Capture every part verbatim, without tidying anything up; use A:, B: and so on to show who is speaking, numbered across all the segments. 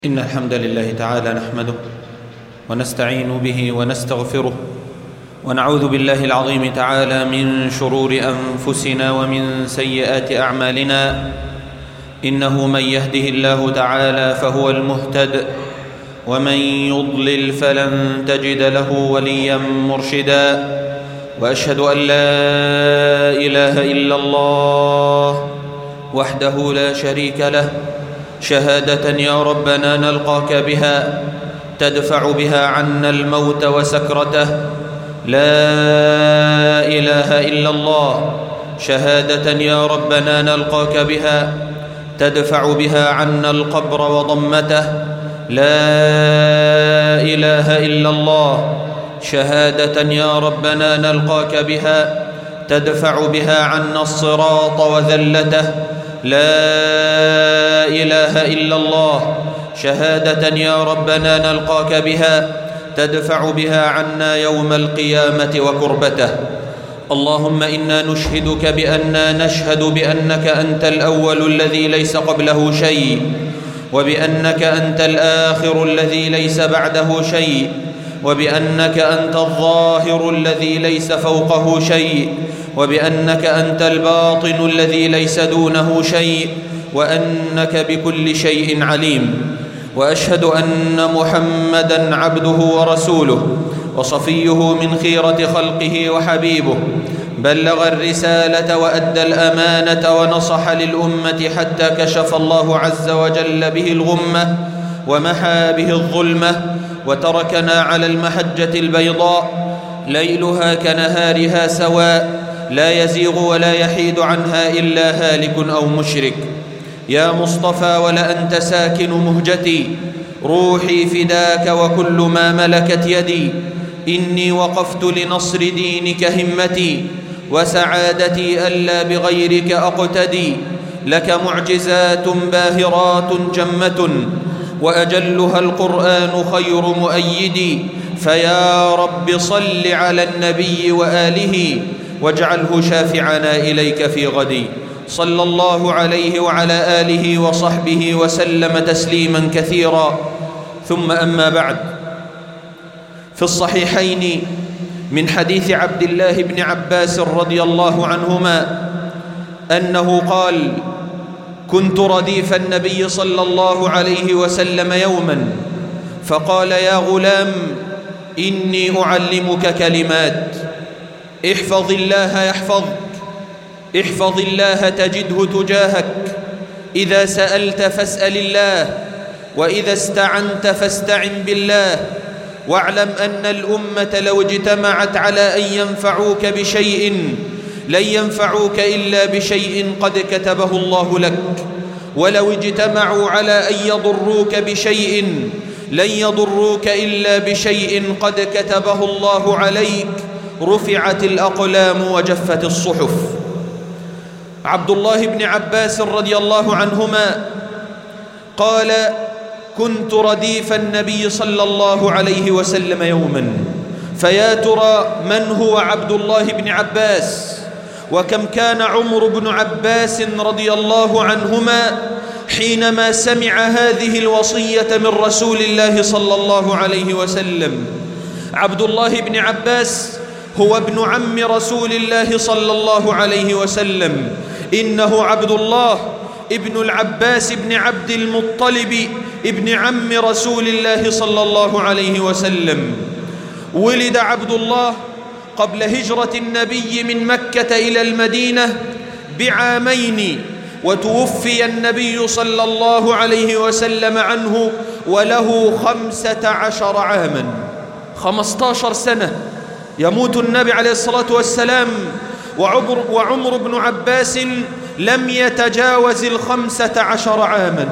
A: إن الحمد لله تعالى نحمده ونستعين به ونستغفره ونعوذ بالله العظيم تعالى من شرور أنفسنا ومن سيئات أعمالنا. إنه من يهده الله تعالى فهو المهتد ومن يضلل فلن تجد له وليا مرشدا. وأشهد أن لا إله إلا الله وحده لا شريك له شهادة يا ربنا نلقاك بها تدفع بها عنا الموت وسكرته. لا إله إلا الله شهادة يا ربنا نلقاك بها تدفع بها عنا القبر وضمته. لا إله إلا الله شهادة يا ربنا نلقاك بها تدفع بها عنا الصراط وذلته. لا إله إلا الله شهادة يا ربنا نلقاك بها تدفع بها عنا يوم القيامة وكربته. اللهم إنا نشهدك بأننا نشهد بأنك أنت الأول الذي ليس قبله شيء، وبأنك أنت الآخر الذي ليس بعده شيء، وبأنك أنت الظاهر الذي ليس فوقه شيء، وبأنك أنت الباطن الذي ليس دونه شيء، وأنك بكل شيء عليم. وأشهد أن محمدًا عبده ورسوله وصفيه من خيرة خلقه وحبيبه، بلغ الرسالة وأدى الأمانة ونصح للأمة حتى كشف الله عز وجل به الغمة ومحى به الظلمة، وتركنا على المحجة البيضاء ليلها كنهارها سواء، لا يزيغ ولا يحيد عنها إلا هالك أو مشرك. يا مصطفى ولأنت ساكن مهجتي، روحي فداك وكل ما ملكت يدي. إني وقفت لنصر دينك همتي، وسعادتي ألا بغيرك أقتدي. لك معجزات باهرات جمة، وأجلها القرآن خير مؤيدي. فيا رب صل على النبي وآله، واجعله شافعنا إليك في غدي. صلى الله عليه وعلى آله وصحبه وسلم تسليما كثيرا. ثم أما بعد، في الصحيحين من حديث عبد الله بن عباس رضي الله عنهما أنه قال: كنت رديف النبي صلى الله عليه وسلم يوما فقال: يا غلام إني أعلمك كلمات، احفظ الله يحفظك، احفظ الله تجده تجاهك، إذا سألت فاسأل الله، وإذا استعنت فاستعن بالله، واعلم أن الأمة لو اجتمعت على أن ينفعوك بشيء لن ينفعوك إلا بشيء قد كتبه الله لك، ولو اجتمعوا على أن يضروك بشيء لن يضروك إلا بشيء قد كتبه الله عليك. رفعت الأقلام وجفت الصحف. عبد الله بن عباس رضي الله عنهما قال: كنت رديف النبي صلى الله عليه وسلم يوما. فيا ترى من هو عبد الله بن عباس، وكم كان عمر بن عباس رضي الله عنهما حينما سمع هذه الوصية من رسول الله صلى الله عليه وسلم. عبد الله بن عباس هو ابن عم رسول الله صلى الله عليه وسلم. إنه عبد الله ابن العباس بن عبد المطلب ابن عم رسول الله صلى الله عليه وسلم. ولد عبد الله قبل هجرة النبي من مكة إلى المدينة بعامين، وتوفي النبي صلى الله عليه وسلم عنه وله خمسة عشر عاما، خمسة عشر سنة يموت النبي عليه الصلاة والسلام، وعمر, وعمر بن عباس لم يتجاوز الخمسة عشر عاما.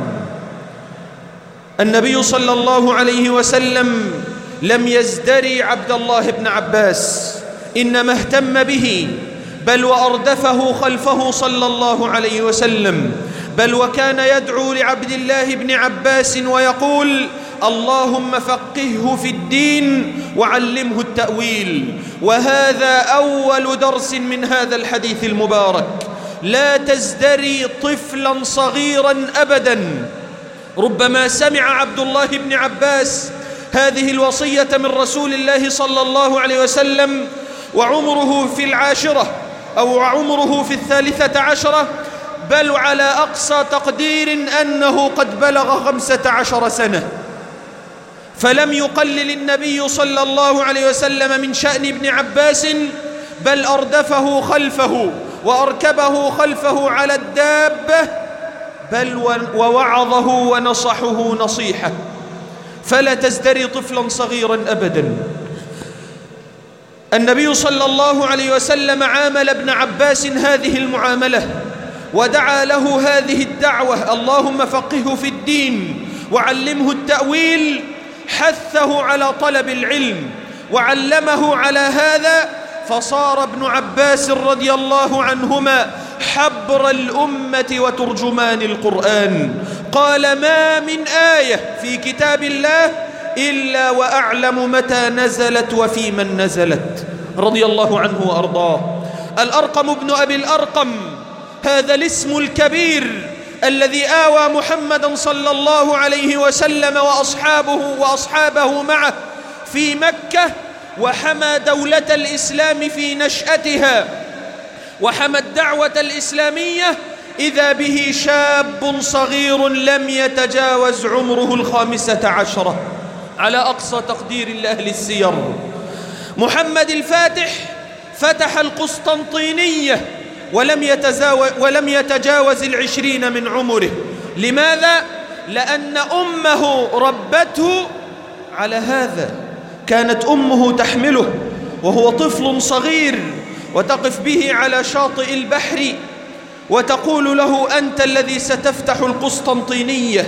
A: النبي صلى الله عليه وسلم لم يزدري عبد الله بن عباس، إنما اهتم به، بل وأردفه خلفه صلى الله عليه وسلم، بل وكان يدعو لعبد الله بن عباس ويقول: اللهم فقهه في الدين وعلمه التأويل. وهذا أول درس من هذا الحديث المبارك. لا تزدري طفلا صغيرا أبدا، ربما سمع عبد الله بن عباس هذه الوصية من رسول الله صلى الله عليه وسلم وعمره في العاشرة أو عمره في الثالثة عشرة، بل على أقصى تقدير أنه قد بلغ خمسة عشر سنة، فلم يقلل النبي صلى الله عليه وسلم من شأن ابن عباس، بل أردفه خلفه وأركبه خلفه على الدابة، بل ووعظه ونصحه نصيحة. فلا تزدري طفلا صغيرا أبدا. النبي صلى الله عليه وسلم عامل ابن عباس هذه المعاملة ودعا له هذه الدعوة: اللهم فقهه في الدين وعلمه التأويل. حثه على طلب العلم وعلمه على هذا، فصار ابن عباس رضي الله عنهما حبر الأمة وترجمان القرآن. قال: ما من آية في كتاب الله إلا وأعلم متى نزلت وفي من نزلت، رضي الله عنه وأرضاه. الأرقم ابن أبي الأرقم، هذا الاسم الكبير الذي آوى محمدا صلى الله عليه وسلم وأصحابه وأصحابه معه في مكة، وحمى دولة الإسلام في نشأتها وحمى الدعوة الإسلامية، إذا به شاب صغير لم يتجاوز عمره الخامسة عشرة على أقصى تقدير لأهل السير. محمد الفاتح فتح القسطنطينية ولم يتزاوز, ولم يتجاوز العشرين من عمره. لماذا؟ لأن أمه ربته على هذا. كانت أمه تحمله وهو طفل صغير وتقف به على شاطئ البحر وتقول له: أنت الذي ستفتح القسطنطينية.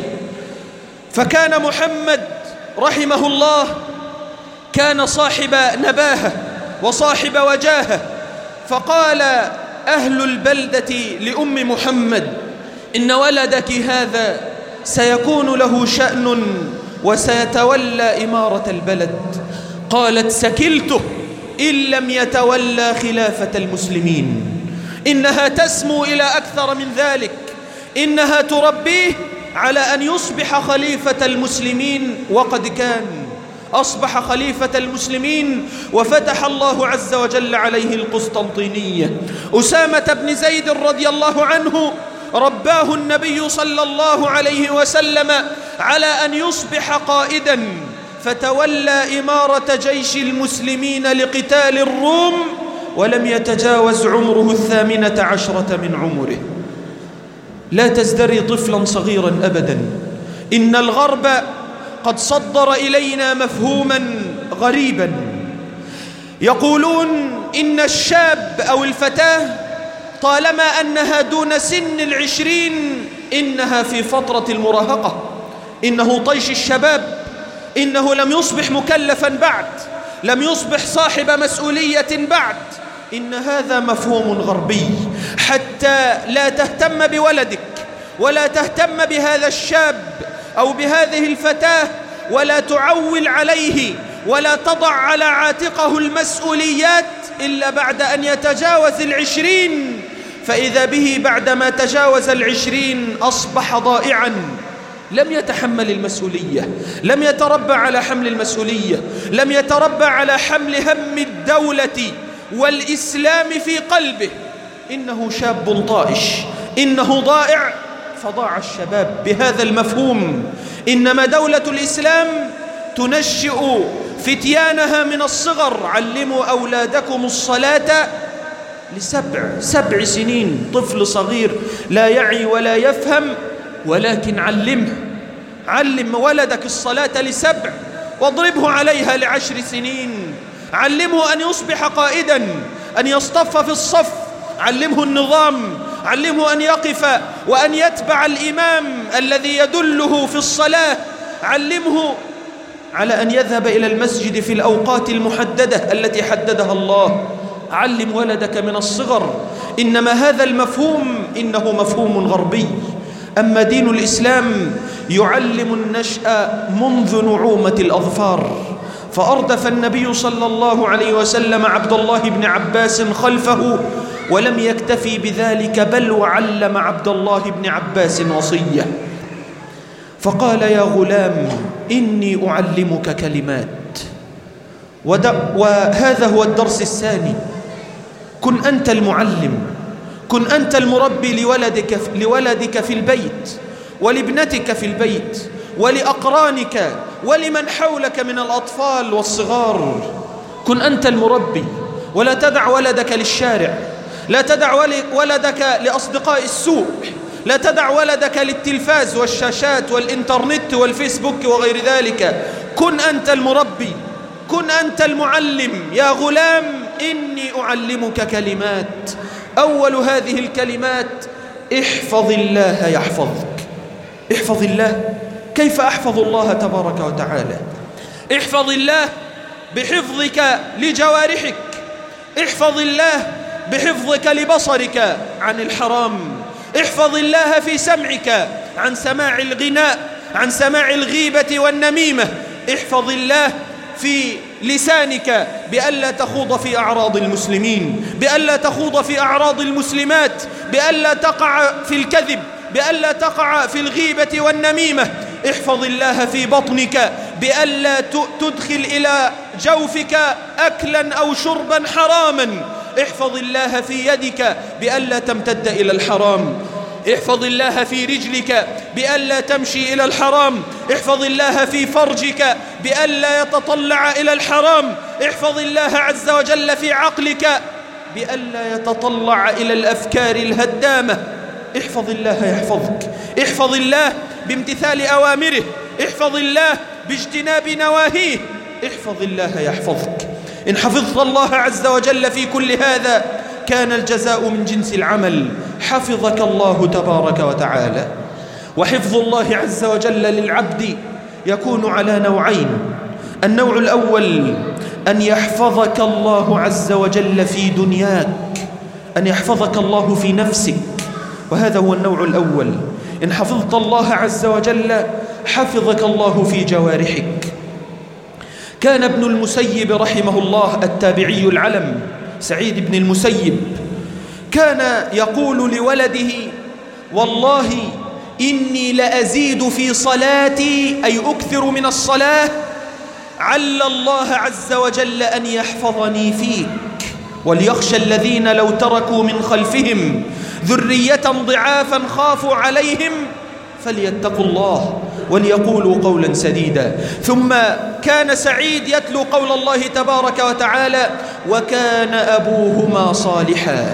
A: فكان محمد رحمه الله كان صاحب نباهة وصاحب وجاهة، فقال أهل البلدة لأم محمد: إن ولدك هذا سيكون له شأن وسيتولى إمارة البلد. قالت: سكلته إن لم يتولى خلافة المسلمين. إنها تسمو إلى أكثر من ذلك، إنها تربيه على أن يصبح خليفة المسلمين، وقد كان أصبح خليفة المسلمين وفتح الله عز وجل عليه القسطنطينية. أسامة بن زيد رضي الله عنه رباه النبي صلى الله عليه وسلم على أن يصبح قائدا، فتولى إمارة جيش المسلمين لقتال الروم ولم يتجاوز عمره الثامنة عشرة من عمره. لا تزدري طفلا صغيرا أبدا. إن الغرب قد صدر إلينا مفهوما غريبا، يقولون إن الشاب أو الفتاة طالما أنها دون سن العشرين إنها في فترة المراهقة، إنه طيش الشباب، إنه لم يصبح مكلفا بعد، لم يصبح صاحب مسؤولية بعد. إن هذا مفهوم غربي، حتى لا تهتم بولدك ولا تهتم بهذا الشاب أو بهذه الفتاة ولا تعول عليه ولا تضع على عاتقه المسؤوليات إلا بعد أن يتجاوز العشرين، فإذا به بعدما تجاوز العشرين أصبح ضائعا، لم يتحمل المسؤولية، لم يتربى على حمل المسؤولية، لم يتربى على حمل هم الدولة والإسلام في قلبه. إنه شاب طائش، إنه ضائع، فضاع الشباب بهذا المفهوم. إنما دولة الإسلام تنشئ فتيانها من الصغر. علموا أولادكم الصلاة لسبع سبع سنين، طفل صغير لا يعي ولا يفهم، ولكن علمه، علم ولدك الصلاة لسبع واضربه عليها لعشر سنين. علمه أن يصبح قائدا، أن يصطف في الصف، علمه النظام، علمه أن يقف وأن يتبع الإمام الذي يدله في الصلاة، علمه على أن يذهب إلى المسجد في الأوقات المحددة التي حددها الله. علم ولدك من الصغر. إنما هذا المفهوم إنه مفهوم غربي. أما دين الإسلام يعلم النشأ منذ نعومة الأظفار. فأردف النبي صلى الله عليه وسلم عبد الله بن عباس خلفه، ولم يكتفي بذلك بل وعلم عبد الله بن عباس وصية. فقال: يا غلام إني أعلمك كلمات. وهذا هو الدرس الثاني. كن أنت المعلم، كن أنت المربي لولدك, لولدك في البيت، ولابنتك في البيت، ولأقرانك، ولمن حولك من الأطفال والصغار. كن أنت المربي، ولا تدع ولدك للشارع، لا تدع ولدك لأصدقاء السوء، لا تدع ولدك للتلفاز والشاشات والإنترنت والفيسبوك وغير ذلك. كن أنت المربي، كن أنت المعلم. يا غلام إني أعلمك كلمات. أول هذه الكلمات: احفظ الله يحفظك. احفظ الله. كيف أحفظ الله تبارك وتعالى؟ احفظ الله بحفظك لجوارحك، احفظ الله بحفظك لبصرك عن الحرام، احفظ الله في سمعك عن سماع الغناء، عن سماع الغيبة والنميمة، احفظ الله في لسانك بألا تخوض في أعراض المسلمين، بألا تخوض في أعراض المسلمات، بألا تقع في الكذب، بألا تقع في الغيبة والنميمة. احفظ الله في بطنك بألا تدخل إلى جوفك أكلا أو شربا حراما. احفظ الله في يدك بألا تمتد إلى الحرام. احفظ الله في رجلك بألا تمشي إلى الحرام. احفظ الله في فرجك بألا يتطلع إلى الحرام. احفظ الله عز وجل في عقلك بألا يتطلع إلى الأفكار الهدامة. احفظ الله يحفظك. احفظ الله بامتثال أوامره، احفظ الله باجتناب نواهيه. احفظ الله يحفظك. إن حفظت الله عز وجل في كل هذا كان الجزاء من جنس العمل. حفظك الله تبارك وتعالى. وحفظ الله عز وجل للعبد يكون على نوعين. النوع الأول أن يحفظك الله عز وجل في دنياك، أن يحفظك الله في نفسك، وهذا هو النوع الأول. إن حفظت الله عز وجل حفظك الله في جوارحك. كان ابن المسيب رحمه الله التابعي العلم سعيد بن المسيب كان يقول لولده: والله إني لأزيد في صلاتي، أي أكثر من الصلاة، عل الله عز وجل أن يحفظني فيك. وليخشى الذين لو تركوا من خلفهم ذرية ضعافا خافوا عليهم فليتقوا الله وليقولوا قولا سديدا. ثم كان سعيد يتلو قول الله تبارك وتعالى: وكان أبوهما صالحا.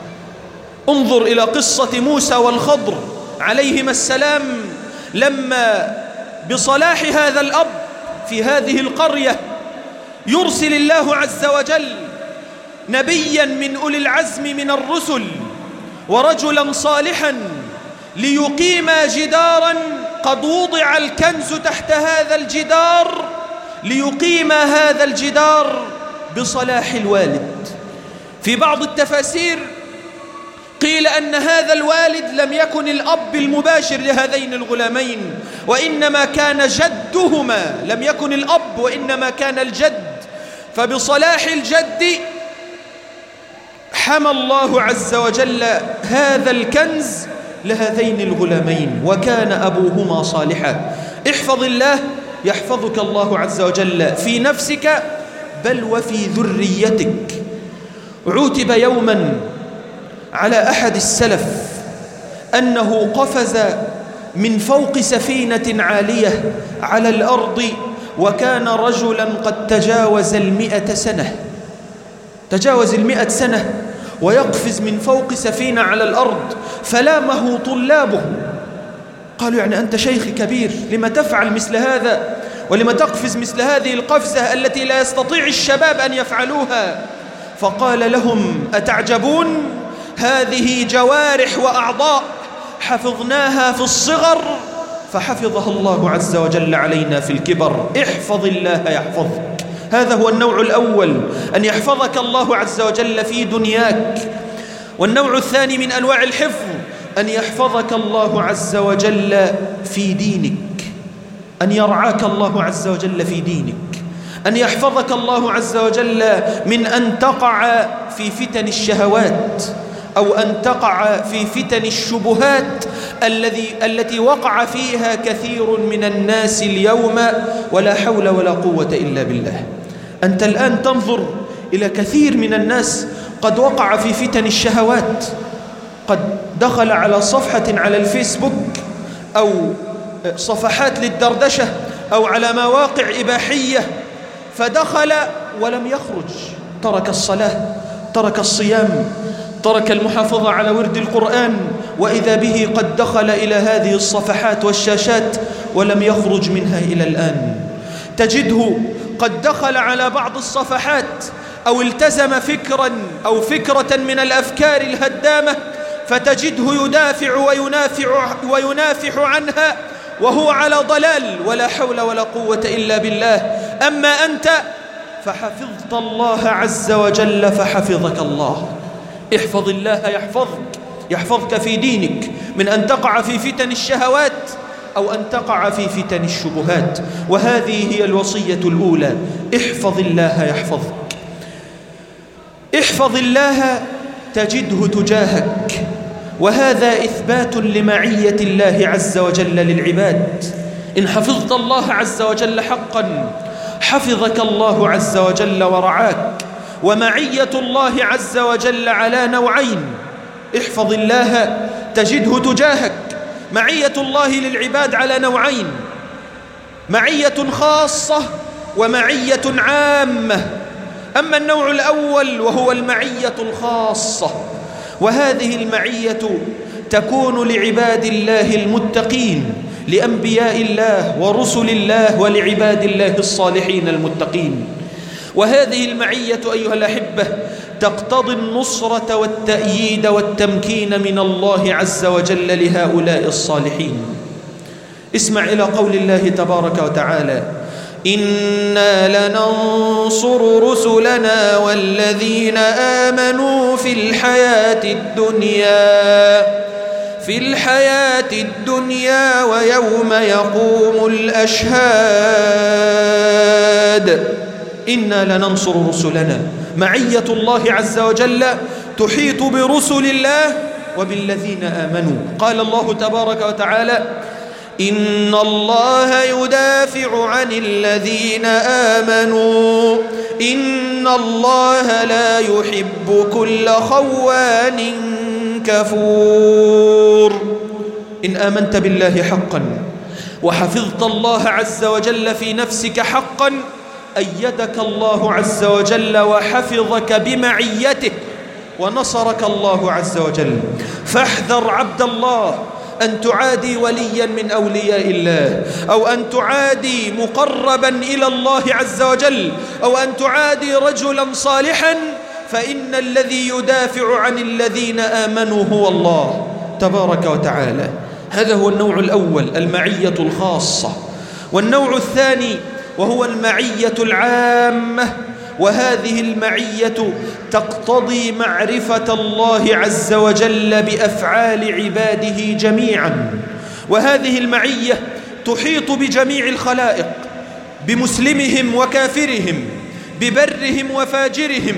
A: انظر إلى قصة موسى والخضر عليهما السلام، لما بصلاح هذا الأب في هذه القرية يرسل الله عز وجل نبيا من أولي العزم من الرسل ورجلا صالحا ليقيم جدارا قد وضع الكنز تحت هذا الجدار، ليقيم هذا الجدار بصلاح الوالد. في بعض التفاسير قيل أن هذا الوالد لم يكن الأب المباشر لهذين الغلامين، وإنما كان جدهما، لم يكن الأب وإنما كان الجد. فبصلاح الجد حمى الله عز وجل هذا الكنز لهذين الغلامين، وكان أبوهما صالحا. احفظ الله يحفظك الله عز وجل في نفسك بل وفي ذريتك. عوتب يوما على أحد السلف أنه قفز من فوق سفينة عالية على الأرض، وكان رجلا قد تجاوز المئة سنة، تجاوز المئة سنة ويقفز من فوق سفينة على الأرض. فلامه طلابه، قالوا: يعني أنت شيخ كبير، لما تفعل مثل هذا؟ ولما تقفز مثل هذه القفزة التي لا يستطيع الشباب أن يفعلوها؟ فقال لهم: أتعجبون؟ هذه جوارح وأعضاء حفظناها في الصغر فحفظها الله عز وجل علينا في الكبر. احفظ الله يحفظك. هذا هو النوع الأول، أن يحفظك الله عز وجل في دنياك. والنوع الثاني من أنواع الحفظ أن يحفظك الله عز وجل في دينك، أن يرعاك الله عز وجل في دينك، أن يحفظك الله عز وجل من أن تقع في فتن الشهوات، أو أن تقع في فتن الشبهات الذي التي وقع فيها كثير من الناس اليوم، ولا حول ولا قوة إلا بالله. أنت الآن تنظر إلى كثير من الناس قد وقع في فتن الشهوات، قد دخل على صفحة على الفيسبوك أو صفحات للدردشة أو على مواقع إباحية، فدخل ولم يخرج، ترك الصلاة، ترك الصيام، ترك المحافظة على ورد القرآن، وإذا به قد دخل إلى هذه الصفحات والشاشات ولم يخرج منها إلى الآن. تجده قد دخل على بعض الصفحات أو التزم فكرا أو فكرة من الأفكار الهدامة، فتجده يدافع وينافع, وينافح عنها وهو على ضلال، ولا حول ولا قوة إلا بالله. أما أنت فحفظت الله عز وجل فحفظك الله. احفظ الله يحفظك، يحفظك في دينك من أن تقع في فتن الشهوات أو أن تقع في فتن الشبهات. وهذه هي الوصية الأولى، احفظ الله يحفظك. احفظ الله تجده تجاهك، وهذا إثبات لمعية الله عز وجل للعباد. إن حفظت الله عز وجل حقا حفظك الله عز وجل ورعاك. ومعية الله عز وجل على نوعين، احفظ الله تجده تجاهك. معية الله للعباد على نوعين، معية خاصة ومعية عامة. أما النوع الأول وهو المعية الخاصة، وهذه المعية تكون لعباد الله المتقين، لأنبياء الله ورسل الله ولعباد الله الصالحين المتقين. وهذه المعية أيها الأحبة تقتضي النصرة والتأييد والتمكين من الله عز وجل لهؤلاء الصالحين. اسمع إلى قول الله تبارك وتعالى: إنا لننصر رسلنا والذين آمنوا في الحياة الدنيا في الحياة الدنيا ويوم يقوم الأشهاد. إنا لننصر رسلنا، معية الله عز وجل تحيط برسل الله وبالذين آمنوا. قال الله تبارك وتعالى: إن الله يدافع عن الذين آمنوا إن الله لا يحب كل خوان كفور. إن آمنت بالله حقا وحفظت الله عز وجل في نفسك حقا، أيدك الله عز وجل وحفظك بمعيته ونصرك الله عز وجل. فاحذر عبد الله أن تعادي وليا من أولياء الله، أو أن تعادي مقربا إلى الله عز وجل، أو أن تعادي رجلا صالحا، فإن الذي يدافع عن الذين آمنوا هو الله تبارك وتعالى. هذا هو النوع الأول، المعية الخاصة. والنوع الثاني وهو المعية العامة، وهذه المعية تقتضي معرفة الله عز وجل بأفعال عباده جميعا. وهذه المعية تحيط بجميع الخلائق، بمسلمهم وكافرهم، ببرهم وفاجرهم،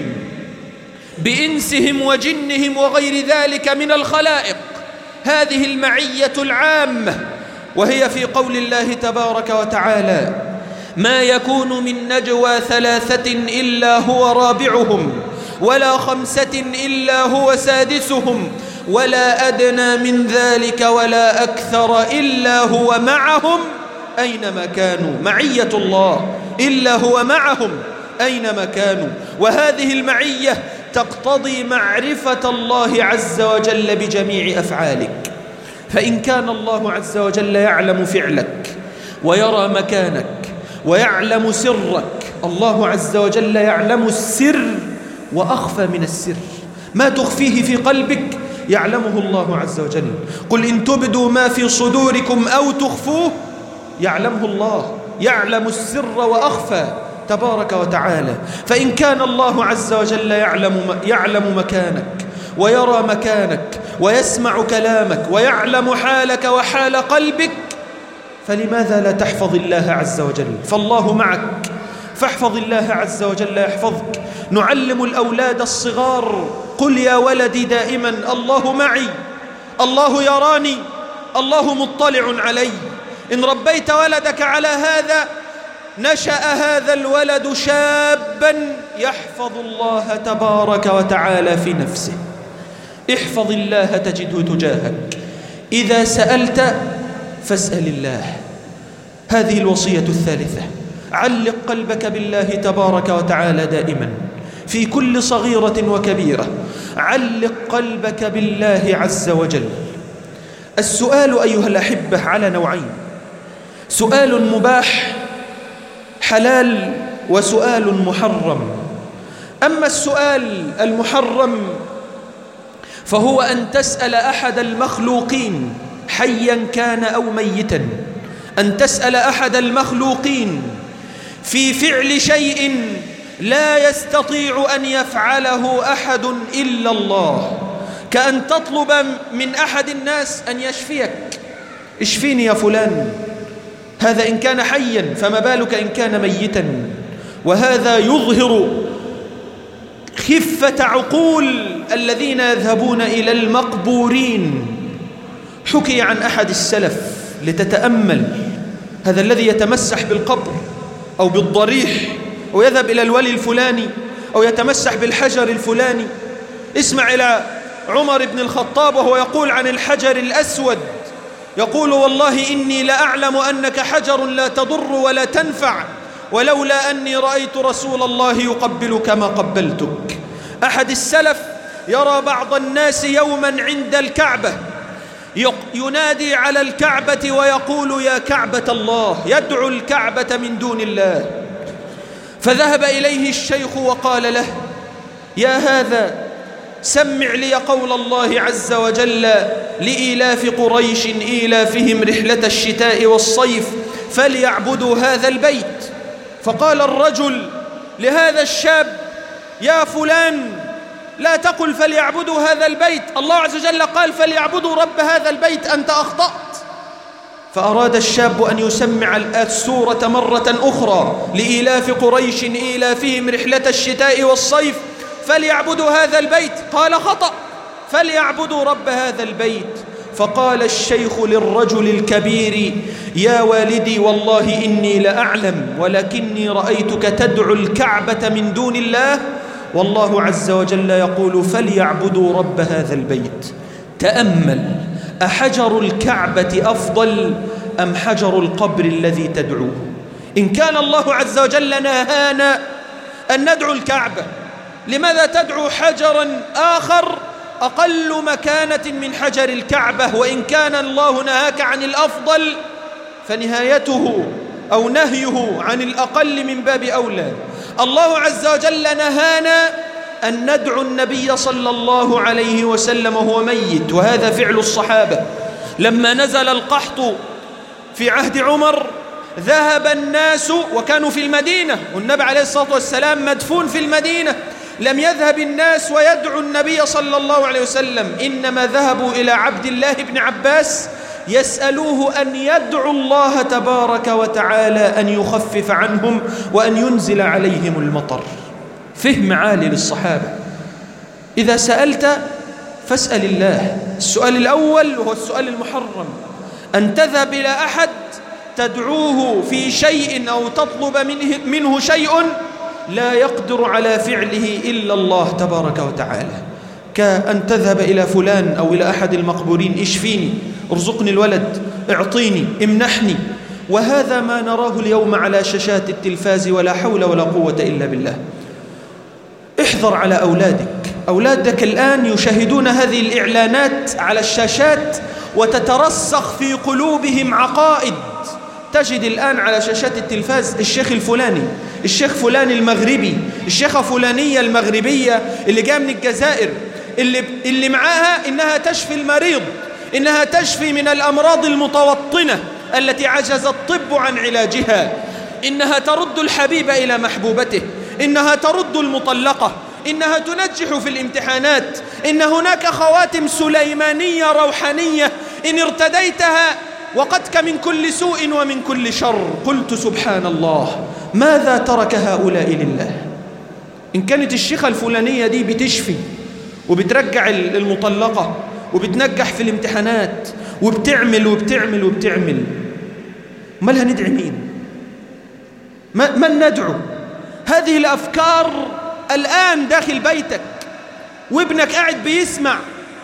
A: بإنسهم وجنهم وغير ذلك من الخلائق. هذه المعية العامة، وهي في قول الله تبارك وتعالى: ما يكون من نجوى ثلاثة إلا هو رابعهم ولا خمسة إلا هو سادسهم ولا أدنى من ذلك ولا أكثر إلا هو معهم أينما كانوا. معية الله إلا هو معهم أينما كانوا. وهذه المعية تقتضي معرفة الله عز وجل بجميع أفعالك. فإن كان الله عز وجل يعلم فعلك ويرى مكانك ويعلم سرك، الله عز وجل يعلم السر وأخفى من السر، ما تخفيه في قلبك يعلمه الله عز وجل. قل إن تبدوا ما في صدوركم أو تخفوه يعلمه الله، يعلم السر وأخفى تبارك وتعالى. فإن كان الله عز وجل يعلم, يعلم مكانك ويرى مكانك ويسمع كلامك ويعلم حالك وحال قلبك، فلماذا لا تحفظ الله عز وجل؟ فالله معك، فاحفظ الله عز وجل يحفظك. نعلم الأولاد الصغار قل يا ولدي دائما الله معي، الله يراني، الله مطلع علي. إن ربيت ولدك على هذا نشأ هذا الولد شابا يحفظ الله تبارك وتعالى في نفسه. احفظ الله تجده تجاهك، إذا سألت فاسأل الله. هذه الوصية الثالثة، علق قلبك بالله تبارك وتعالى دائما في كل صغيرة وكبيرة. علق قلبك بالله عز وجل. السؤال أيها الأحبة على نوعين: سؤال مباح حلال، وسؤال محرم. أما السؤال المحرم فهو أن تسأل أحد المخلوقين حيا كان أو ميتا، أن تسأل أحد المخلوقين في فعل شيء لا يستطيع أن يفعله أحد إلا الله، كأن تطلب من أحد الناس أن يشفيك. اشفيني يا فلان، هذا إن كان حيا، فما بالك إن كان ميتا؟ وهذا يظهر خفة عقول الذين يذهبون إلى المقبورين. حكي عن أحد السلف لتتأمل، هذا الذي يتمسح بالقبر أو بالضريح أو يذهب إلى الولي الفلاني أو يتمسح بالحجر الفلاني. اسمع إلى عمر بن الخطاب وهو يقول عن الحجر الأسود، يقول: والله إني لأعلم أنك حجر لا تضر ولا تنفع، ولولا أني رأيت رسول الله يقبلك ما قبلتك. أحد السلف يرى بعض الناس يوما عند الكعبة ينادي على الكعبة ويقول: يا كعبة الله، يدعو الكعبة من دون الله. فذهب إليه الشيخ وقال له: يا هذا، سمع لي قول الله عز وجل: لإيلاف قريش إيلافهم رحلة الشتاء والصيف فليعبدوا هذا البيت. فقال الرجل لهذا الشاب: يا فلان، لا تقل فليعبدوا هذا البيت، الله عز وجل قال فليعبدوا رب هذا البيت، أنت أخطأت. فأراد الشاب أن يسمع السورة مرة أخرى: لإيلاف قريش إيلافهم رحلة الشتاء والصيف فليعبدوا هذا البيت، قال خطأ، فليعبدوا رب هذا البيت. فقال الشيخ للرجل الكبير: يا والدي، والله إني لأعلم، ولكني رأيتك تدعو الكعبة من دون الله، والله عز وجل يقول فليعبدوا رب هذا البيت. تأمل، أحجر الكعبة أفضل أم حجر القبر الذي تدعوه؟ إن كان الله عز وجل نهانا أن ندعو الكعبة، لماذا تدعو حجرا آخر أقل مكانة من حجر الكعبة؟ وإن كان الله نهاك عن الأفضل فنهايته أو نهيه عن الأقل من باب أولى. الله عز وجل نهانا أن ندعو النبي صلى الله عليه وسلم وهو ميت، وهذا فعل الصحابة. لما نزل القحط في عهد عمر ذهب الناس، وكانوا في المدينة والنبي عليه الصلاة والسلام مدفون في المدينة، لم يذهب الناس ويدعو النبي صلى الله عليه وسلم، إنما ذهبوا إلى عبد الله بن عباس يسألوه أن يدعو الله تبارك وتعالى أن يخفف عنهم وأن ينزل عليهم المطر. فهم عالي للصحابة. إذا سألت فاسأل الله. السؤال الأول وهو السؤال المحرم، أن تذهب إلى أحد تدعوه في شيء أو تطلب منه, منه شيء لا يقدر على فعله إلا الله تبارك وتعالى، كأن تذهب إلى فلان أو إلى أحد المقبورين: اشفيني، ارزقني الولد، اعطيني، امنحني. وهذا ما نراه اليوم على شاشات التلفاز، ولا حول ولا قوة إلا بالله. احذر على أولادك. أولادك الآن يشاهدون هذه الإعلانات على الشاشات وتترسخ في قلوبهم عقائد. تجد الآن على شاشات التلفاز الشيخ الفلاني، الشيخ فلان المغربي، الشيخة فلانية المغربية اللي جاء من الجزائر، اللي, اللي معاها إنها تشفي المريض، إنها تشفي من الأمراض المتوطنة التي عجز الطب عن علاجها، إنها ترد الحبيب إلى محبوبته، إنها ترد المطلقة، إنها تنجح في الامتحانات، إن هناك خواتم سليمانية روحانية إن ارتديتها وقدك من كل سوء ومن كل شر. قلت سبحان الله، ماذا ترك هؤلاء لله؟ إن كانت الشيخة الفلانية دي بتشفي وبترجع المطلقة وبتنجح في الامتحانات وبتعمل وبتعمل وبتعمل، ما لها ندعي مين؟ من ندعو؟ هذه الأفكار الآن داخل بيتك وابنك قاعد بيسمع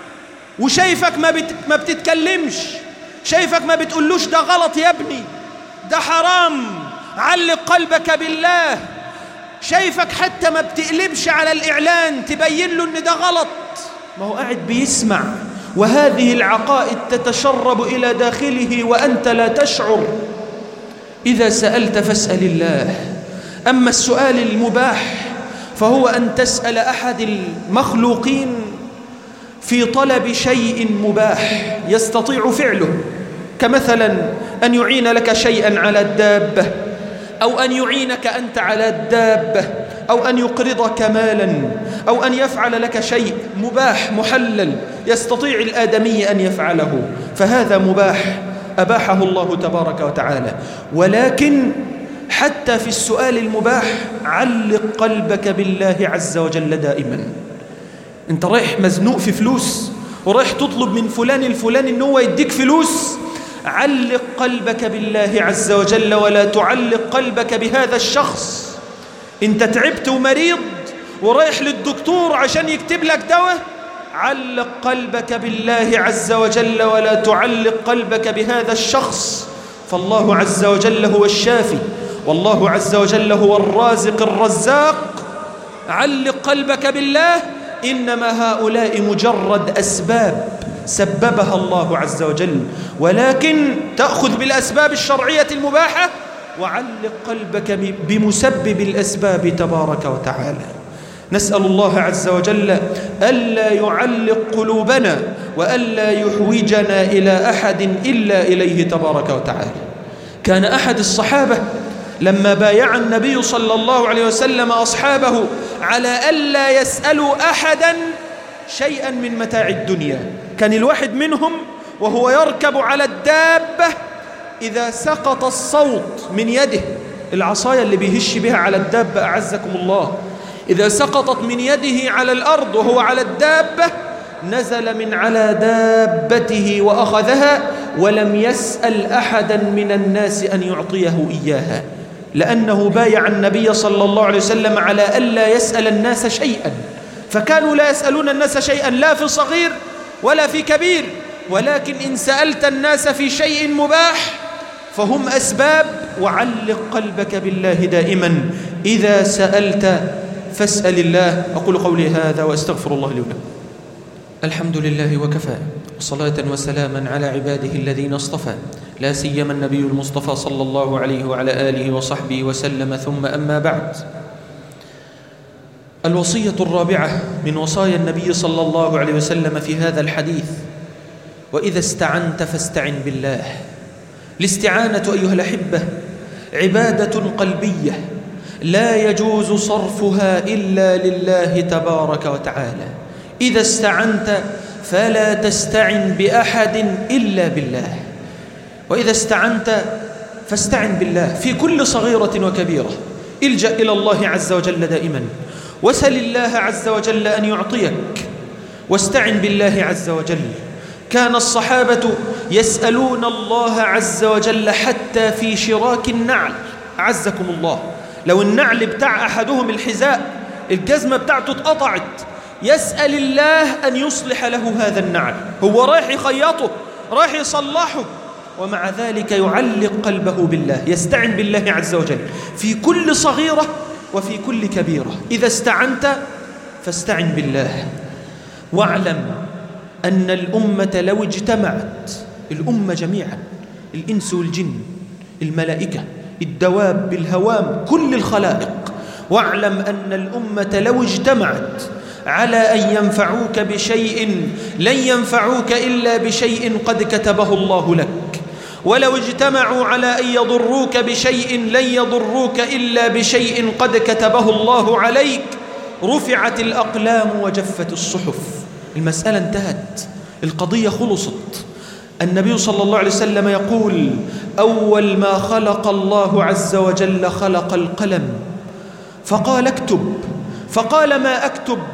A: وشايفك ما, بت... ما بتتكلمش، شايفك ما بتقولوش ده غلط يا ابني، ده حرام، علق قلبك بالله، شايفك حتى ما بتقلبش على الإعلان تبين له ان ده غلط، ما هو قاعد بيسمع. وهذه العقائد تتشرب إلى داخله وأنت لا تشعر. إذا سألت فاسأل الله. أما السؤال المباح فهو أن تسأل أحد المخلوقين في طلب شيء مباح يستطيع فعله، كمثلا أن يعين لك شيئا على الدابة، أو أن يعينك أنت على الدابة، أو أن يقرضك مالا، أو أن يفعل لك شيء مباح محلل يستطيع الآدمي أن يفعله، فهذا مباح أباحه الله تبارك وتعالى. ولكن حتى في السؤال المباح علق قلبك بالله عز وجل دائما. انت رايح مزنوق في فلوس ورايح تطلب من فلان الفلاني ان هو يديك فلوس، علق قلبك بالله عز وجل ولا تعلق قلبك بهذا الشخص. انت تعبت ومريض ورايح للدكتور عشان يكتب لك دواء، علق قلبك بالله عز وجل ولا تعلق قلبك بهذا الشخص، فالله عز وجل هو الشافي، والله عز وجل هو الرازق الرزاق. علق قلبك بالله، إنما هؤلاء مجرد أسباب سببها الله عز وجل، ولكن تأخذ بالأسباب الشرعية المباحة وعلق قلبك بمسبب الأسباب تبارك وتعالى. نسأل الله عز وجل ألا يعلق قلوبنا وألا يحوجنا إلى أحد إلا إليه تبارك وتعالى. كان أحد الصحابة لما بايع النبي صلى الله عليه وسلم أصحابه على ألا يسألوا أحدا شيئا من متاع الدنيا، كان الواحد منهم وهو يركب على الدابة إذا سقط الصوت من يده، العصاية اللي بيهش بها على الدابة أعزكم الله، إذا سقطت من يده على الأرض وهو على الدابة نزل من على دابته وأخذها ولم يسأل أحدا من الناس أن يعطيه إياها، لأنه بايع النبي صلى الله عليه وسلم على ألا يسأل الناس شيئا، فكانوا لا يسألون الناس شيئا لا في صغير ولا في كبير. ولكن إن سألت الناس في شيء مباح فهم أسباب، وعلق قلبك بالله دائما. إذا سألت فاسأل الله. أقول قولي هذا وأستغفر الله لي ولكم. الحمد لله وكفى، وصلاة وسلاما على عباده الذين اصطفى، لا سيما النبي المصطفى صلى الله عليه وعلى آله وصحبه وسلم، ثم أما بعد. الوصية الرابعة من وصايا النبي صلى الله عليه وسلم في هذا الحديث: وإذا استعنت فاستعن بالله. الاستعانة أيها الأحبة عبادة قلبية لا يجوز صرفها إلا لله تبارك وتعالى. إذا استعنت فلا تستعن بأحد إلا بالله. وإذا استعنت فاستعن بالله في كل صغيرة وكبيرة. الجأ إلى الله عز وجل دائما، وسل الله عز وجل أن يعطيك، واستعن بالله عز وجل. كان الصحابة يسألون الله عز وجل حتى في شراك النعل. أعزكم الله، لو النعل بتاع أحدهم الحذاء الجزمة بتاعته اتقطعت يسأل الله أن يصلح له هذا النعل، هو رايح يخيطه رايح يصلحه، ومع ذلك يعلق قلبه بالله، يستعن بالله عز وجل في كل صغيرة وفي كل كبيرة. إذا استعنت فاستعن بالله. واعلم أن الأمة لو اجتمعت، الأمة جميعا، الإنس والجن، الملائكة، الدواب، الهوام، كل الخلائق، واعلم أن الأمة لو اجتمعت على أن ينفعوك بشيء لن ينفعوك إلا بشيء قد كتبه الله لك، ولو اجتمعوا على أن يضروك بشيء لن يضروك إلا بشيء قد كتبه الله عليك. رفعت الأقلام وجفت الصحف. المسألة انتهت، القضية خلصت. النبي صلى الله عليه وسلم يقول: أول ما خلق الله عز وجل خلق القلم، فقال اكتب، فقال ما أكتب؟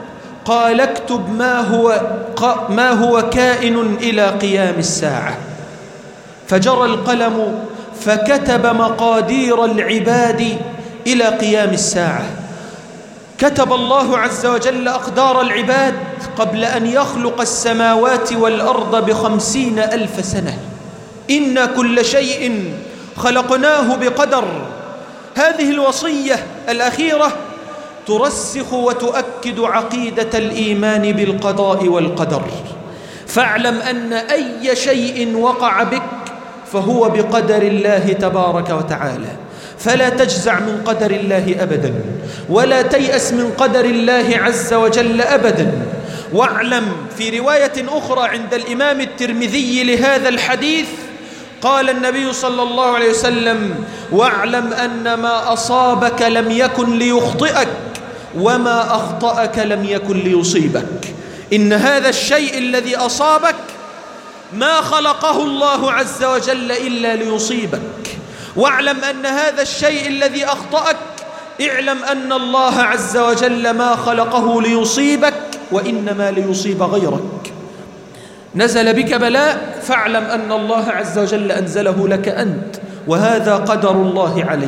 A: قال اكتب ما هو, ما هو كائن إلى قيام الساعة. فجرى القلم فكتب مقادير العباد إلى قيام الساعة. كتب الله عز وجل أقدار العباد قبل أن يخلق السماوات والأرض بخمسين ألف سنة. إن كل شيء خلقناه بقدر. هذه الوصية الأخيرة ترسخ وتؤكد عقيدة الإيمان بالقضاء والقدر. فاعلم أن أي شيء وقع بك فهو بقدر الله تبارك وتعالى، فلا تجزع من قدر الله أبدا، ولا تيأس من قدر الله عز وجل أبدا. واعلم في رواية أخرى عند الإمام الترمذي لهذا الحديث قال النبي صلى الله عليه وسلم: واعلم أن ما أصابك لم يكن ليخطئك، وما أخطأك لم يكن ليصيبك. إن هذا الشيء الذي أصابك ما خلقه الله عز وجل إلا ليصيبك. واعلم أن هذا الشيء الذي أخطأك اعلم أن الله عز وجل ما خلقه ليصيبك، وإنما ليصيب غيرك. نزل بك بلاء فاعلم أن الله عز وجل أنزله لك أنت، وهذا قدر الله عليك.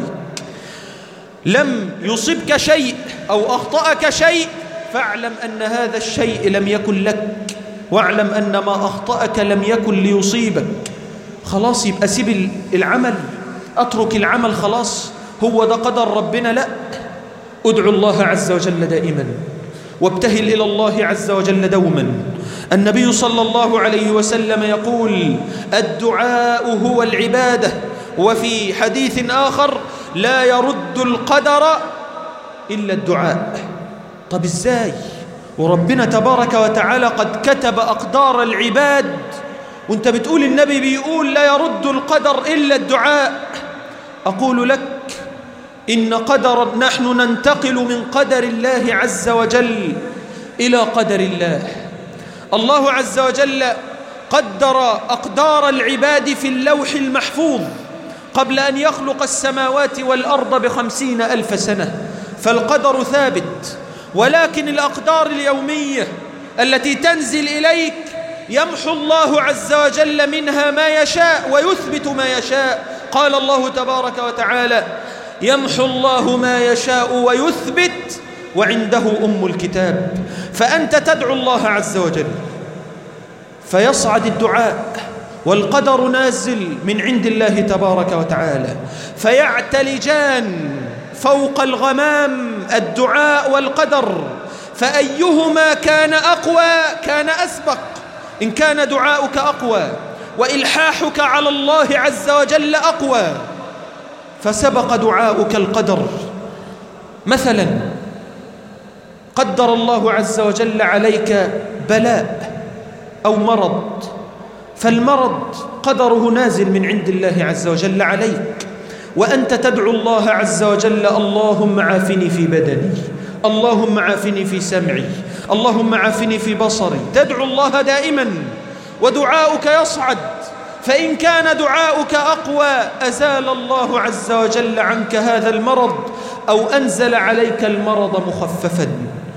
A: لم يصبك شيء أو أخطأك شيء فاعلم أن هذا الشيء لم يكن لك، واعلم أن ما أخطأك لم يكن ليصيبك. خلاص يبقى سيب العمل، أترك العمل خلاص، هو ده قدر ربنا؟ لا، ادعو الله عز وجل دائما وابتهل إلى الله عز وجل دوما. النبي صلى الله عليه وسلم يقول: الدعاء هو العبادة. وفي حديث آخر: لا يرد القدر إلا الدعاء. طب إزاي وربنا تبارك وتعالى قد كتب أقدار العباد وانت بتقول النبي بيقول لا يرد القدر إلا الدعاء؟ أقول لك إن قدر نحن ننتقل من قدر الله عز وجل إلى قدر الله. الله عز وجل قدر أقدار العباد في اللوح المحفوظ قبل أن يخلق السماوات والأرض بخمسين ألف سنة، فالقدر ثابت. ولكن الأقدار اليومية التي تنزل إليك يمحو الله عز وجل منها ما يشاء ويثبت ما يشاء. قال الله تبارك وتعالى: يمحو الله ما يشاء ويثبت وعنده أم الكتاب. فأنت تدعو الله عز وجل فيصعد الدعاء، والقدر نازل من عند الله تبارك وتعالى، فيعتلجان فوق الغمام الدعاء والقدر، فأيهما كان أقوى كان أسبق. إن كان دعاؤك أقوى وإلحاحك على الله عز وجل أقوى فسبق دعاؤك القدر. مثلا قدر الله عز وجل عليك بلاء أو مرض، فالمرض قدره نازل من عند الله عز وجل عليك، وأنت تدعو الله عز وجل: اللهم عافني في بدني، اللهم عافني في سمعي، اللهم عافني في بصري. تدعو الله دائما ودعاؤك يصعد. فإن كان دعاؤك أقوى أزال الله عز وجل عنك هذا المرض أو أنزل عليك المرض مخففا.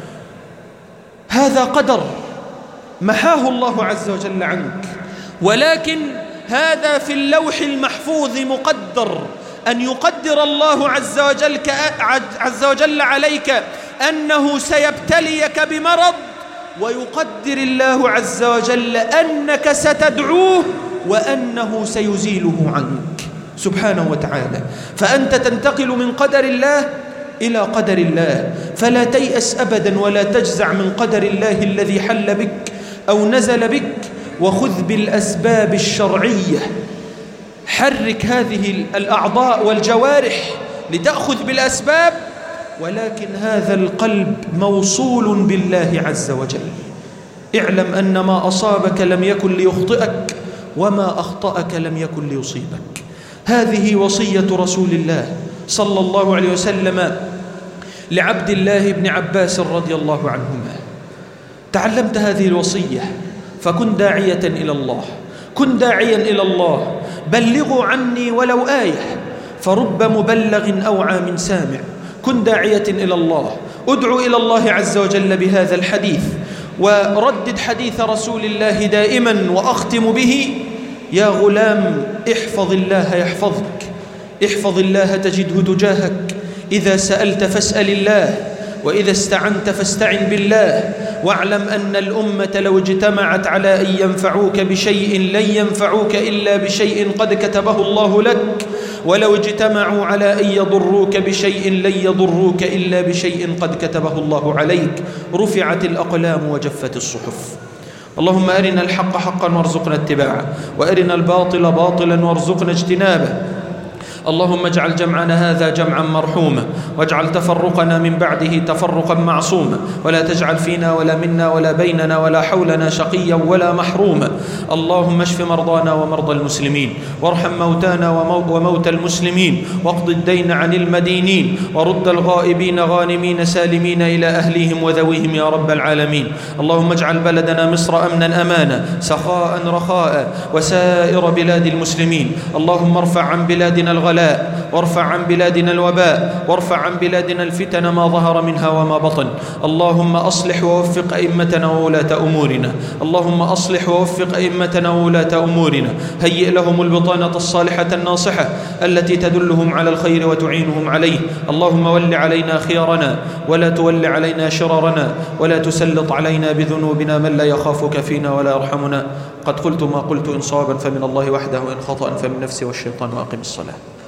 A: هذا قدر محاه الله عز وجل عنك، ولكن هذا في اللوح المحفوظ مقدر. أن يقدر الله عز وجل, عز وجل عليك أنه سيبتليك بمرض، ويقدر الله عز وجل أنك ستدعوه وأنه سيزيله عنك سبحانه وتعالى. فأنت تنتقل من قدر الله إلى قدر الله، فلا تيأس أبدا ولا تجزع من قدر الله الذي حل بك أو نزل بك، وخذ بالأسباب الشرعية. حرك هذه الأعضاء والجوارح لتأخذ بالأسباب، ولكن هذا القلب موصول بالله عز وجل. اعلم أن ما أصابك لم يكن ليخطئك، وما أخطأك لم يكن ليصيبك. هذه وصية رسول الله صلى الله عليه وسلم لعبد الله بن عباس رضي الله عنهما. تعلمت هذه الوصية فكن داعية إلى الله، كن داعيا إلى الله. بلغوا عني ولو آية، فرب مبلغ أوعى من سامع، كن داعية إلى الله، ادعو إلى الله عز وجل بهذا الحديث، وردد حديث رسول الله دائما وأختم به: يا غلام احفظ الله يحفظك، احفظ الله تجده تجاهك، إذا سألت فاسأل الله، وإذا استعنت فاستعن بالله، واعلم أن الأمة لو اجتمعت على أن ينفعوك بشيء لن ينفعوك إلا بشيء قد كتبه الله لك، ولو اجتمعوا على أن يضروك بشيء لن يضروك إلا بشيء قد كتبه الله عليك. رفعت الأقلام وجفت الصحف. اللهم أرنا الحق حقا وارزقنا اتباعه، وأرنا الباطل باطلا وارزقنا اجتنابه. اللهم اجعل جمعنا هذا جمعا مرحوما، واجعل تفرقنا من بعده تفرقا معصوما، ولا تجعل فينا ولا منا ولا بيننا ولا حولنا شقيا ولا محروما. اللهم اشف مرضانا ومرضى المسلمين، وارحم موتانا وموتى المسلمين، واقض الدين عن المدينين، ورد الغائبين غانمين سالمين إلى أهليهم وذويهم يا رب العالمين. اللهم اجعل بلدنا مصر أمنا أمانا سخاء رخاء، وسائر بلاد المسلمين. اللهم ارفع عن بلادنا الغلاء، وارفع عن بلادنا الوباء، وارفع عن بلادنا الفتن ما ظهر منها وما بطن. اللهم أصلح ووفق أئمتنا وولاة أمورنا، اللهم أصلح ووفق أئمتنا وولاة أمورنا، هيئ لهم البطانة الصالحة الناصحة التي تدلهم على الخير وتعينهم عليه. اللهم ول علينا خيارنا، ولا تول علينا شرارنا، ولا تسلط علينا بذنوبنا من لا يخافك فينا ولا يرحمنا. قد قلت ما قلت، إن صوابا فمن الله وحده، وإن خطأ فمن نفسي والشيطان. وأقم الصلاة.